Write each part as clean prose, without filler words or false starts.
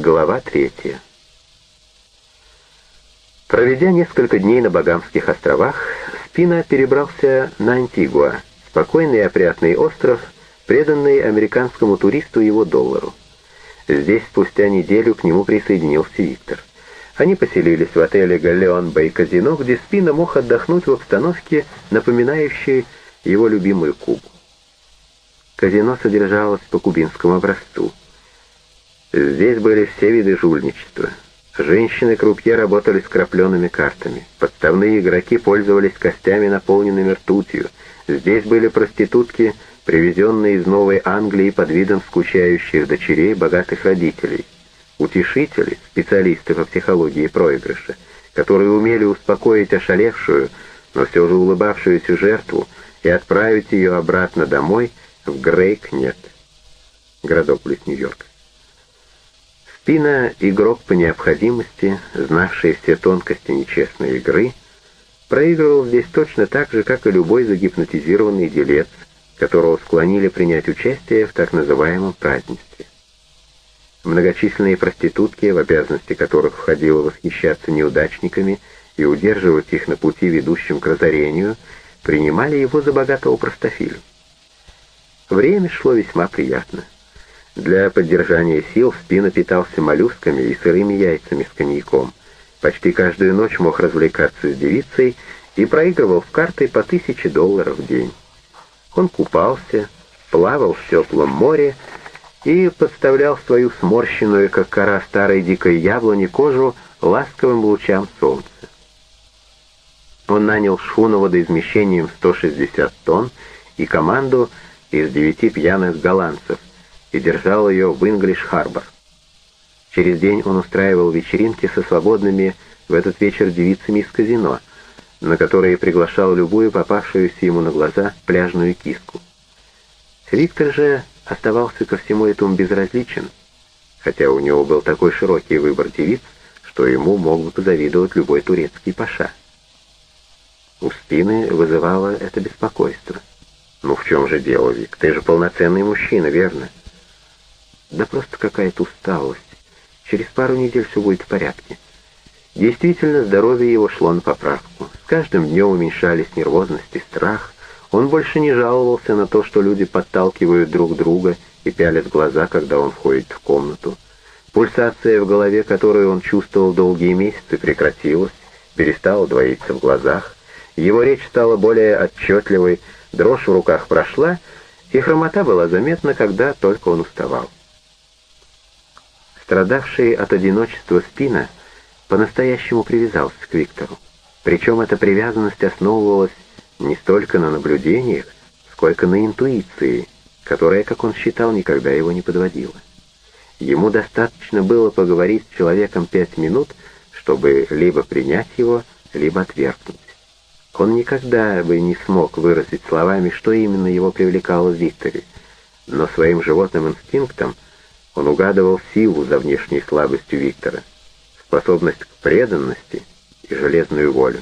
Глава 3. Проведя несколько дней на Багамских островах, Спина перебрался на Антигуа, спокойный и опрятный остров, преданный американскому туристу и его доллару. Здесь спустя неделю к нему присоединился Виктор. Они поселились в отеле «Галеон Бэй Казино», где Спина мог отдохнуть в обстановке, напоминающей его любимую Кубу. Казино содержалось по кубинскому образцу. Здесь были все виды жульничества. Женщины-крупье работали с крапленными картами. Подставные игроки пользовались костями, наполненными ртутью. Здесь были проститутки, привезенные из Новой Англии под видом скучающих дочерей богатых родителей. Утешители, специалисты по психологии проигрыша, которые умели успокоить ошалевшую, но все же улыбавшуюся жертву и отправить ее обратно домой в Грейк-нет, городок близ Нью-Йорка. Спина, игрок по необходимости, знавший все тонкости нечестной игры, проигрывал здесь точно так же, как и любой загипнотизированный делец, которого склонили принять участие в так называемом празднестве. Многочисленные проститутки, в обязанности которых входило восхищаться неудачниками и удерживать их на пути, ведущем к разорению, принимали его за богатого простофилю. Время шло весьма приятно. Для поддержания сил Спина питался моллюсками и сырыми яйцами с коньяком. Почти каждую ночь мог развлекаться с девицей и проигрывал в карты по $1000 в день. Он купался, плавал в теплом море и подставлял свою сморщенную, как кора старой дикой яблони, кожу ласковым лучам солнца. Он нанял шхуну водоизмещением 160 тонн и команду из 9 пьяных голландцев и держал ее в Инглиш-Харбор. Через день он устраивал вечеринки со свободными в этот вечер девицами из казино, на которые приглашал любую попавшуюся ему на глаза пляжную киску. Виктор же оставался ко всему этому безразличен, хотя у него был такой широкий выбор девиц, что ему мог бы позавидовать любой турецкий паша. У Спины вызывало это беспокойство. «Ну в чем же дело, Вик? Ты же полноценный мужчина, верно?» «Да просто какая-то усталость. Через пару недель все будет в порядке». Действительно, здоровье его шло на поправку. С каждым днем уменьшались нервозность и страх. Он больше не жаловался на то, что люди подталкивают друг друга и пялят в глаза, когда он входит в комнату. Пульсация в голове, которую он чувствовал долгие месяцы, прекратилась, перестала двоиться в глазах. Его речь стала более отчетливой, дрожь в руках прошла, и хромота была заметна, когда только он уставал. Страдавший от одиночества Спина по-настоящему привязался к Виктору. Причем эта привязанность основывалась не столько на наблюдениях, сколько на интуиции, которая, как он считал, никогда его не подводила. Ему достаточно было поговорить с человеком 5 минут, чтобы либо принять его, либо отвергнуть. Он никогда бы не смог выразить словами, что именно его привлекало в Викторе, но своим животным инстинктом он угадывал силу за внешней слабостью Виктора, способность к преданности и железную волю.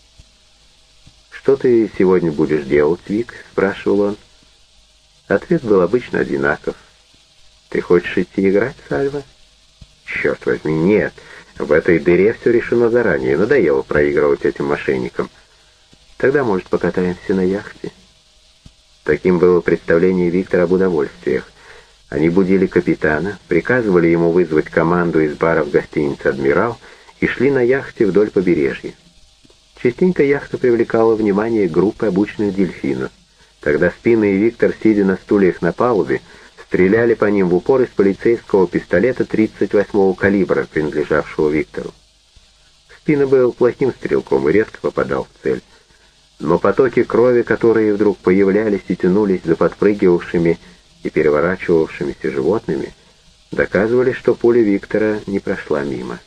«Что ты сегодня будешь делать, Вик?» — спрашивал он. Ответ был обычно одинаков. «Ты хочешь идти играть, Сальва?» «Черт возьми, нет. В этой дыре все решено заранее. Надоело проигрывать этим мошенникам. Тогда, может, покатаемся на яхте?» Таким было представление Виктора об удовольствиях. Они будили капитана, приказывали ему вызвать команду из бара в гостинице «Адмирал» и шли на яхте вдоль побережья. Частенько яхта привлекала внимание группы обычных дельфинов. Тогда Спина и Виктор, сидя на стульях на палубе, стреляли по ним в упор из полицейского пистолета 38-го калибра, принадлежавшего Виктору. Спина был плохим стрелком и редко попадал в цель. Но потоки крови, которые вдруг появлялись и тянулись за подпрыгивавшими и переворачивавшимися животными, доказывали, что пуля Виктора не прошла мимо.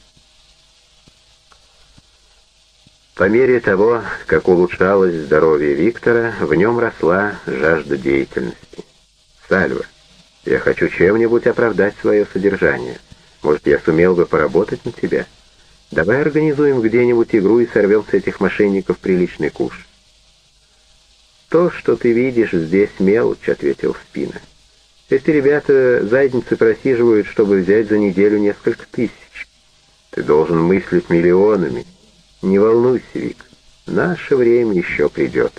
По мере того, как улучшалось здоровье Виктора, в нем росла жажда деятельности. «Сальва, я хочу чем-нибудь оправдать свое содержание. Может, я сумел бы поработать на тебя? Давай организуем где-нибудь игру и сорвем с этих мошенников приличный куш». «То, что ты видишь здесь, мелочь», — ответил Спина. Эти ребята задницы просиживают, чтобы взять за неделю несколько тысяч. Ты должен мыслить миллионами. Не волнуйся, Вик, наше время еще придет.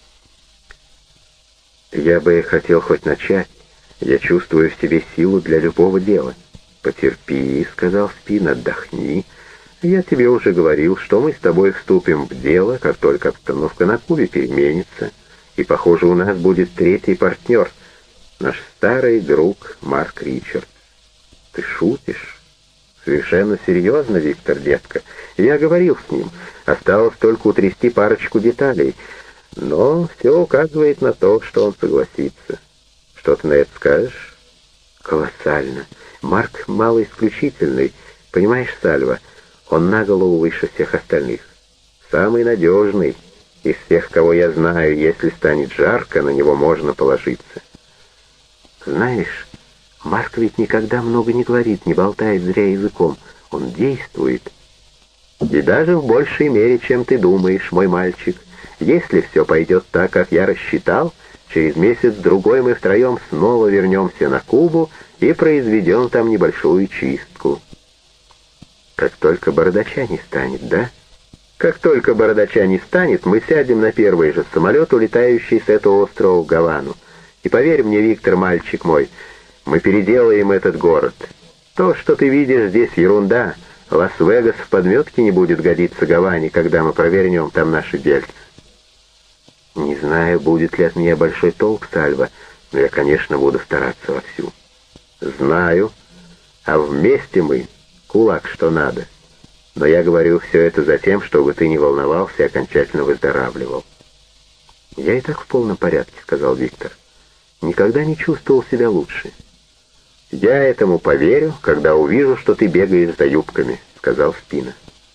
Я бы хотел хоть начать. Я чувствую в себе силу для любого дела. Потерпи, сказал Спин, отдохни. Я тебе уже говорил, что мы с тобой вступим в дело, как только обстановка на Кубе переменится. И, похоже, у нас будет третий партнер, наш старый друг Марк Ричард. Ты шутишь? Совершенно серьезно, Виктор, детка. Я говорил с ним. Осталось только утрясти парочку деталей. Но все указывает на то, что он согласится. Что ты на это скажешь? Колоссально. Марк малоисключительный. Понимаешь, Сальва, он на голову выше всех остальных. Самый надежный из всех, кого я знаю. Если станет жарко, на него можно положиться. Знаешь, Марк ведь никогда много не говорит, не болтает зря языком. Он действует. И даже в большей мере, чем ты думаешь, мой мальчик. Если все пойдет так, как я рассчитал, через месяц-другой мы втроем снова вернемся на Кубу и произведем там небольшую чистку. Как только бородача не станет, да? Как только бородача не станет, мы сядем на первый же самолет, улетающий с этого острова в Гавану. И поверь мне, Виктор, мальчик мой, мы переделаем этот город. То, что ты видишь здесь, ерунда. Лас-Вегас в подметке не будет годиться Гаване, когда мы провернем там наши дельцы. Не знаю, будет ли от меня большой толк, Сальва, но я, конечно, буду стараться вовсю. Знаю, а вместе мы кулак что надо. Но я говорю все это за тем, чтобы ты не волновался и окончательно выздоравливал. Я и так в полном порядке, сказал Виктор. Никогда не чувствовал себя лучше. Я этому поверю, когда увижу, что ты бегаешь за юбками, сказал Спина.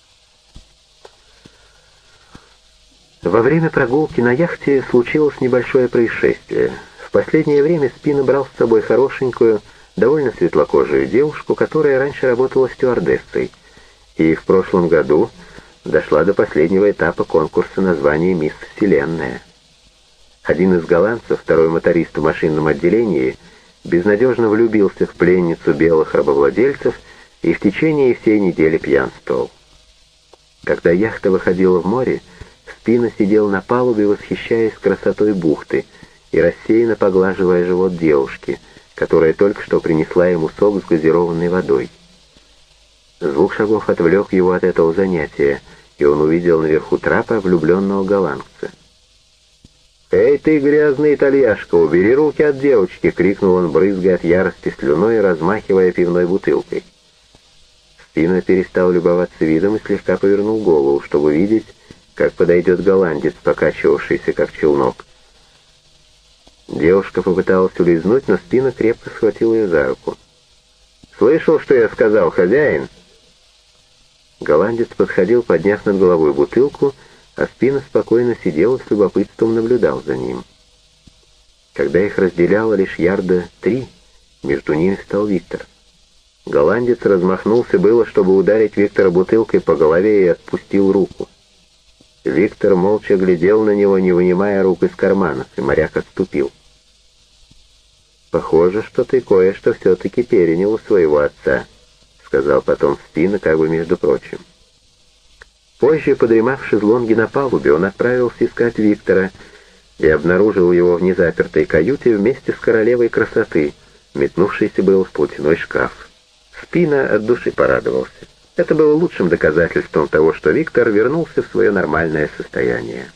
Во время прогулки на яхте случилось небольшое происшествие. В последнее время Спина брал с собой хорошенькую, довольно светлокожую девушку, которая раньше работала стюардессой, и в прошлом году дошла до последнего этапа конкурса на звание «Мисс Вселенная». Один из голландцев, второй моторист в машинном отделении, безнадежно влюбился в пленницу белых рабовладельцев и в течение всей недели пьянствовал. Когда яхта выходила в море, Спина сидел на палубе, восхищаясь красотой бухты и рассеянно поглаживая живот девушки, которая только что принесла ему сок с газированной водой. Звук шагов отвлек его от этого занятия, и он увидел наверху трапа влюбленного голландца. «Эй ты, грязный итальяшка, убери руки от девочки!» — крикнул он, брызгая от ярости слюной и размахивая пивной бутылкой. Спина перестал любоваться видом и слегка повернул голову, чтобы видеть, как подойдет голландец, покачивавшийся как челнок. Девушка попыталась улизнуть, но Спина крепко схватил ее за руку. «Слышал, что я сказал, хозяин?» Голландец подходил, подняв над головой бутылку, а Спина спокойно сидел и с любопытством наблюдал за ним. Когда их разделяло лишь ярда 3, между ними стал Виктор. Голландец размахнулся было, чтобы ударить Виктора бутылкой по голове, и отпустил руку. Виктор молча глядел на него, не вынимая рук из карманов, и моряк отступил. «Похоже, что ты кое-что все-таки перенял у своего отца», — сказал потом Спина, как бы между прочим. Позже, подремав в шезлонге на палубе, он отправился искать Виктора и обнаружил его в незапертой каюте вместе с королевой красоты, метнувшейся было в платяной шкаф. Спина от души порадовался. Это было лучшим доказательством того, что Виктор вернулся в свое нормальное состояние.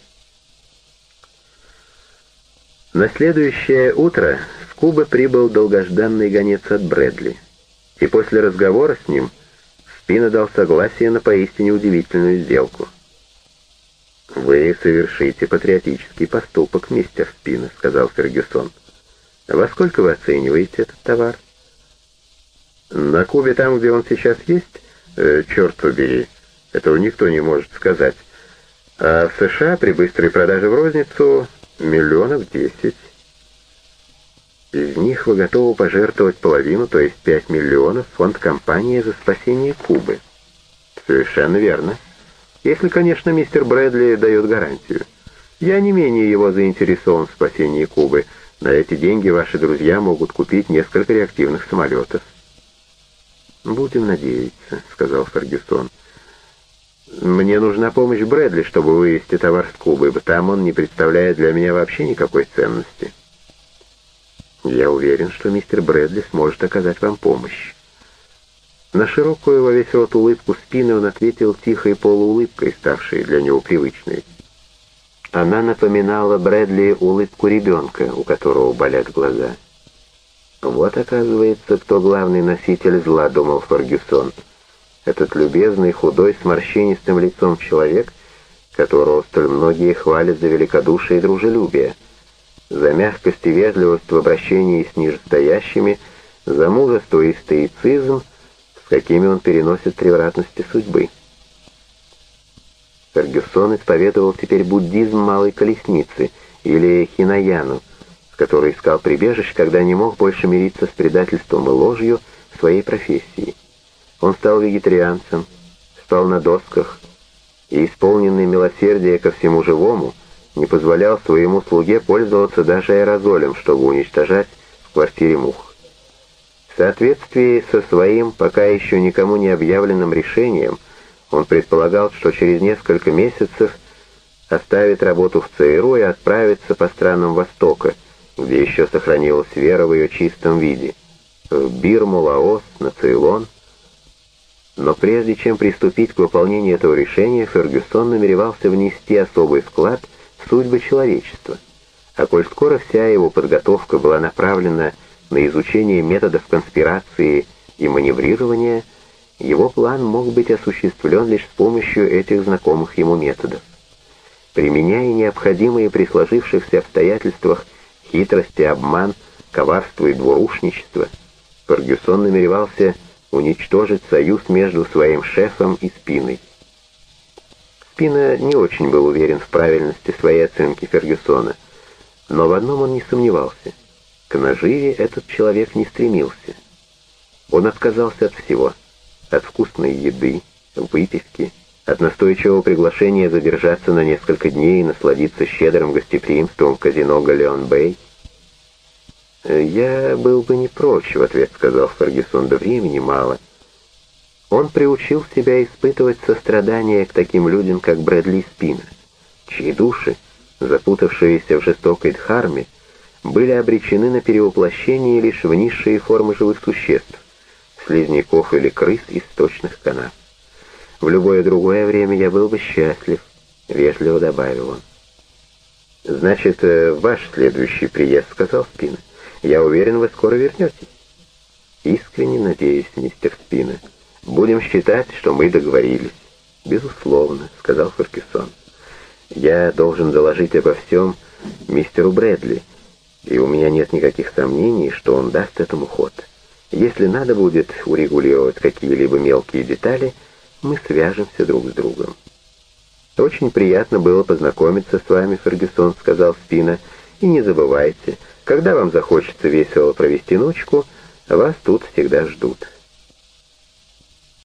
На следующее утро в Кубу прибыл долгожданный гонец от Брэдли, и после разговора с ним Спина дал согласие на поистине удивительную сделку. «Вы совершите патриотический поступок, мистер Спина», — сказал Фергюсон. «Во сколько вы оцениваете этот товар?» «На Кубе, там, где он сейчас есть, черт побери, этого никто не может сказать. А в США при быстрой продаже в розницу 10 миллионов. Из них вы готовы пожертвовать половину, то есть 5 миллионов, в фонд компании за спасение Кубы». «Совершенно верно. Если, конечно, мистер Брэдли дает гарантию. Я не менее его заинтересован в спасении Кубы, На эти деньги ваши друзья могут купить несколько реактивных самолетов». «Будем надеяться», — сказал Фергюсон. «Мне нужна помощь Брэдли, чтобы вывести товар с Кубы, ибо там он не представляет для меня вообще никакой ценности». «Я уверен, что мистер Брэдли сможет оказать вам помощь». На широкую во весь рот улыбку Спины он ответил тихой полуулыбкой, ставшей для него привычной. Она напоминала Брэдли улыбку ребенка, у которого болят глаза. «Вот, оказывается, кто главный носитель зла», — думал Фергюсон. «Этот любезный, худой, с морщинистым лицом человек, которого столь многие хвалят за великодушие и дружелюбие, за мягкость и вежливость в обращении с нижестоящими, за мужество и стоицизм, с какими он переносит превратности судьбы». Фергюсон исповедовал теперь буддизм малой колесницы, или хинаяну, в которой искал прибежище, когда не мог больше мириться с предательством и ложью своей профессии. Он стал вегетарианцем, спал на досках и, исполненный милосердия ко всему живому, не позволял своему слуге пользоваться даже аэрозолем, чтобы уничтожать в квартире мух. В соответствии со своим, пока еще никому не объявленным решением, он предполагал, что через несколько месяцев оставит работу в ЦРУ и отправится по странам Востока, где еще сохранилась вера в ее чистом виде, в Бирму, Лаос, на Цейлон. Но прежде чем приступить к выполнению этого решения, Фергюсон намеревался внести особый вклад в судьбы человечества. А коль скоро вся его подготовка была направлена на изучение методов конспирации и маневрирования, его план мог быть осуществлен лишь с помощью этих знакомых ему методов. Применяя необходимые при сложившихся обстоятельствах хитрость и обман, коварство и двурушничество, Фергюсон намеревался уничтожить союз между своим шефом и Спиной. Спина не очень был уверен в правильности своей оценки Фергюсона, но в одном он не сомневался. К наживе этот человек не стремился. Он отказался от всего: от вкусной еды, выпивки, от настойчивого приглашения задержаться на несколько дней и насладиться щедрым гостеприимством казино «Галеон-Бэй». «Я был бы не прочь», — в ответ сказал Фергюсон, — «да времени мало». Он приучил себя испытывать сострадание к таким людям, как Брэдли и Спина, чьи души, запутавшиеся в жестокой дхарме, были обречены на перевоплощение лишь в низшие формы живых существ, слизняков или крыс из сточных канав. «В любое другое время я был бы счастлив», — вежливо добавил он. «Значит, ваш следующий приезд», — сказал Спина. «Я уверен, вы скоро вернетесь». «Искренне надеюсь, мистер Спина. Будем считать, что мы договорились». «Безусловно», — сказал Фергюсон. «Я должен доложить обо всем мистеру Брэдли, и у меня нет никаких сомнений, что он даст этому ход. Если надо будет урегулировать какие-либо мелкие детали, мы свяжемся друг с другом». «Очень приятно было познакомиться с вами, Фергюсон», — сказал Спина. «И не забывайте, когда вам захочется весело провести ночку, вас тут всегда ждут».